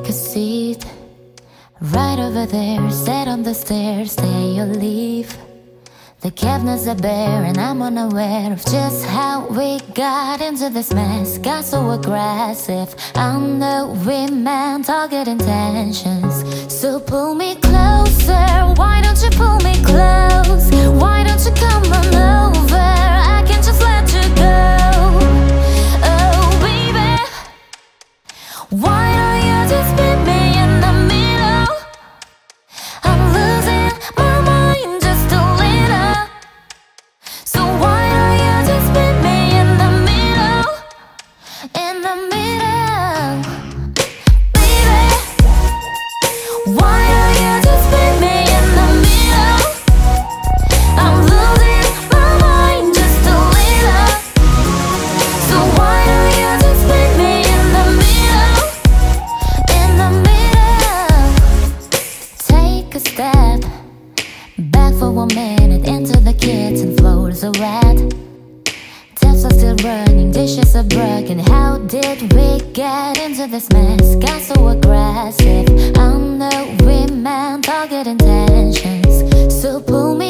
a seat right over there, sit on the stairs, stay or leave. The cabinets are bare and I'm unaware of just how we got into this mess. Got so aggressive, unknowing man, target intentions. So pull me closer, why don't you pull me close? Why don't you come on over, I can just let you go. Oh baby, why don't you just meet me in the middle? I'm losing my mind just a little. So why don't you just meet me in the middle? In the middle, baby. Why don't you just meet me in the middle? I'm losing my mind just a little. So why don't you just meet me in the middle? In the middle. Take a step back for 1 minute into the kitchen, floors are wet, taps are still running, dishes are broken. How did we get into this mess? Got so aggressive, unknowing man, target intentions. So pull me